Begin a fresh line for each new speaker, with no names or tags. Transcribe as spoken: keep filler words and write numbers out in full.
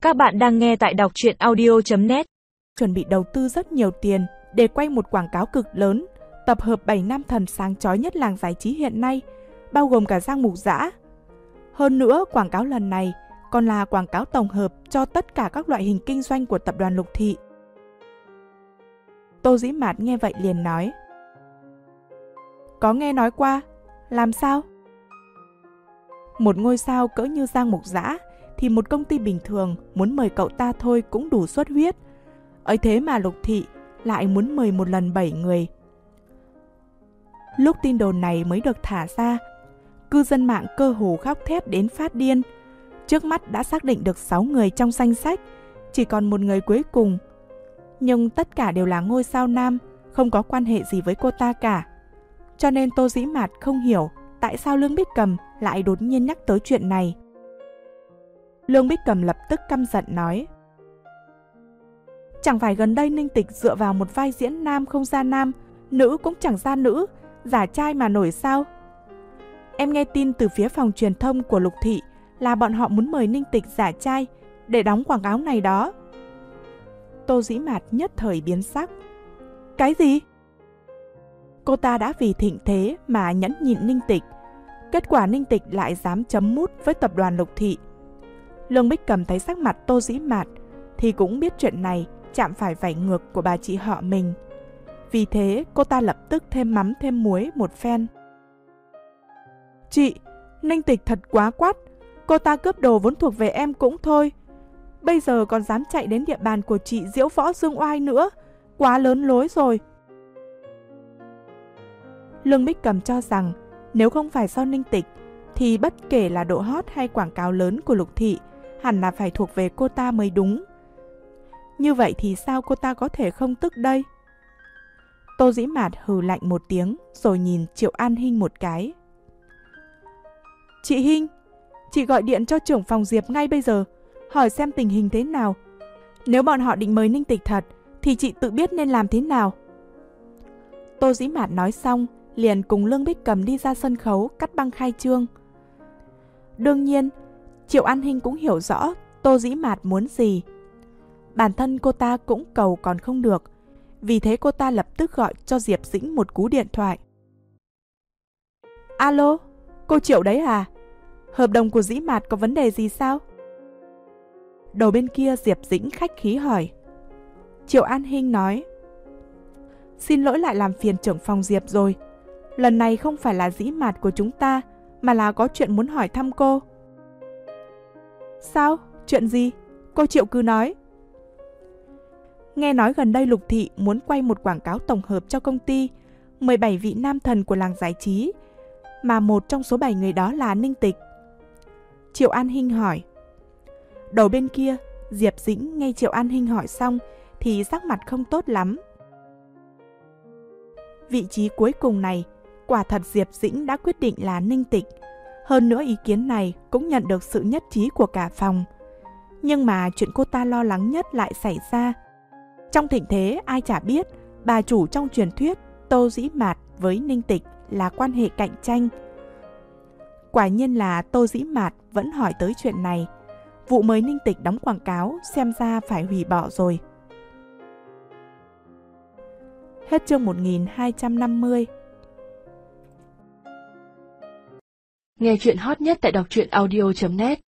Các bạn đang nghe tại đọc truyện audio chấm net.
Chuẩn bị đầu tư rất nhiều tiền để quay một quảng cáo cực lớn, tập hợp bảy nam thần sáng chói nhất làng giải trí hiện nay, bao gồm cả Giang Mục Dã. Hơn nữa, quảng cáo lần này còn là quảng cáo tổng hợp cho tất cả các loại hình kinh doanh của tập đoàn Lục Thị. Tô Dĩ Mạt nghe vậy liền nói: Có nghe nói qua, làm sao? Một ngôi sao cỡ như Giang Mục Dã thì một công ty bình thường muốn mời cậu ta thôi cũng đủ xuất huyết. Ấy thế mà Lục Thị lại muốn mời một lần bảy người. Lúc tin đồn này mới được thả ra, cư dân mạng cơ hồ khóc thét đến phát điên. Trước mắt đã xác định được sáu người trong danh sách, chỉ còn một người cuối cùng. Nhưng tất cả đều là ngôi sao nam, không có quan hệ gì với cô ta cả. Cho nên Tô Dĩ Mạt không hiểu tại sao Lương Bích Cầm lại đột nhiên nhắc tới chuyện này. Lương Bích Cầm lập tức căm giận nói: Chẳng phải gần đây Ninh Tịch dựa vào một vai diễn nam không ra nam, nữ cũng chẳng ra nữ, giả trai mà nổi sao? Em nghe tin từ phía phòng truyền thông của Lục Thị là bọn họ muốn mời Ninh Tịch giả trai để đóng quảng cáo này đó. Tô Dĩ Mạt nhất thời biến sắc. Cái gì? Cô ta đã vì thịnh thế mà nhẫn nhịn Ninh Tịch, kết quả Ninh Tịch lại dám chấm mút với tập đoàn Lục Thị. Lương Bích Cầm thấy sắc mặt Tô Dĩ Mạt thì cũng biết chuyện này chạm phải vảy ngược của bà chị họ mình. Vì thế cô ta lập tức thêm mắm thêm muối một phen. Chị, Ninh Tịch thật quá quát, cô ta cướp đồ vốn thuộc về em cũng thôi, bây giờ còn dám chạy đến địa bàn của chị diễu võ dương oai nữa, quá lớn lối rồi. Lương Bích Cầm cho rằng nếu không phải do Ninh Tịch thì bất kể là độ hot hay quảng cáo lớn của Lục Thị hẳn là phải thuộc về cô ta mới đúng. Như vậy thì sao cô ta có thể không tức đây? Tô Dĩ Mạt hừ lạnh một tiếng rồi nhìn Triệu An Hinh một cái. Chị Hinh, chị gọi điện cho trưởng phòng Diệp ngay bây giờ, hỏi xem tình hình thế nào. Nếu bọn họ định mời Ninh Tịch thật thì chị tự biết nên làm thế nào. Tô Dĩ Mạt nói xong liền cùng Lương Bích Cầm đi ra sân khấu cắt băng khai trương. Đương nhiên, Triệu An Hinh cũng hiểu rõ Tô Dĩ Mạt muốn gì. Bản thân cô ta cũng cầu còn không được, vì thế cô ta lập tức gọi cho Diệp Dĩnh một cú điện thoại. Alo, cô Triệu đấy à? Hợp đồng của Dĩ Mạt có vấn đề gì sao? Đầu bên kia Diệp Dĩnh khách khí hỏi. Triệu An Hinh nói: Xin lỗi lại làm phiền trưởng phòng Diệp rồi. Lần này không phải là Dĩ Mạt của chúng ta, mà là có chuyện muốn hỏi thăm cô. Sao? Chuyện gì? Cô Triệu cứ nói. Nghe nói gần đây Lục Thị muốn quay một quảng cáo tổng hợp cho công ty mười bảy vị nam thần của làng giải trí, mà một trong số bảy người đó là Ninh Tịch. Triệu An Hinh hỏi. Đầu bên kia, Diệp Dĩnh nghe Triệu An Hinh hỏi xong thì sắc mặt không tốt lắm. Vị trí cuối cùng này, quả thật Diệp Dĩnh đã quyết định là Ninh Tịch. Hơn nữa ý kiến này cũng nhận được sự nhất trí của cả phòng. Nhưng mà chuyện cô ta lo lắng nhất lại xảy ra. Trong thịnh thế ai chả biết bà chủ trong truyền thuyết Tô Dĩ Mạt với Ninh Tịch là quan hệ cạnh tranh. Quả nhiên là Tô Dĩ Mạt vẫn hỏi tới chuyện này. Vụ mời Ninh Tịch đóng quảng cáo xem ra phải hủy bỏ rồi. Hết chương một nghìn hai trăm năm mươi.
Nghe chuyện hot nhất tại đọc truyện audio chấm net.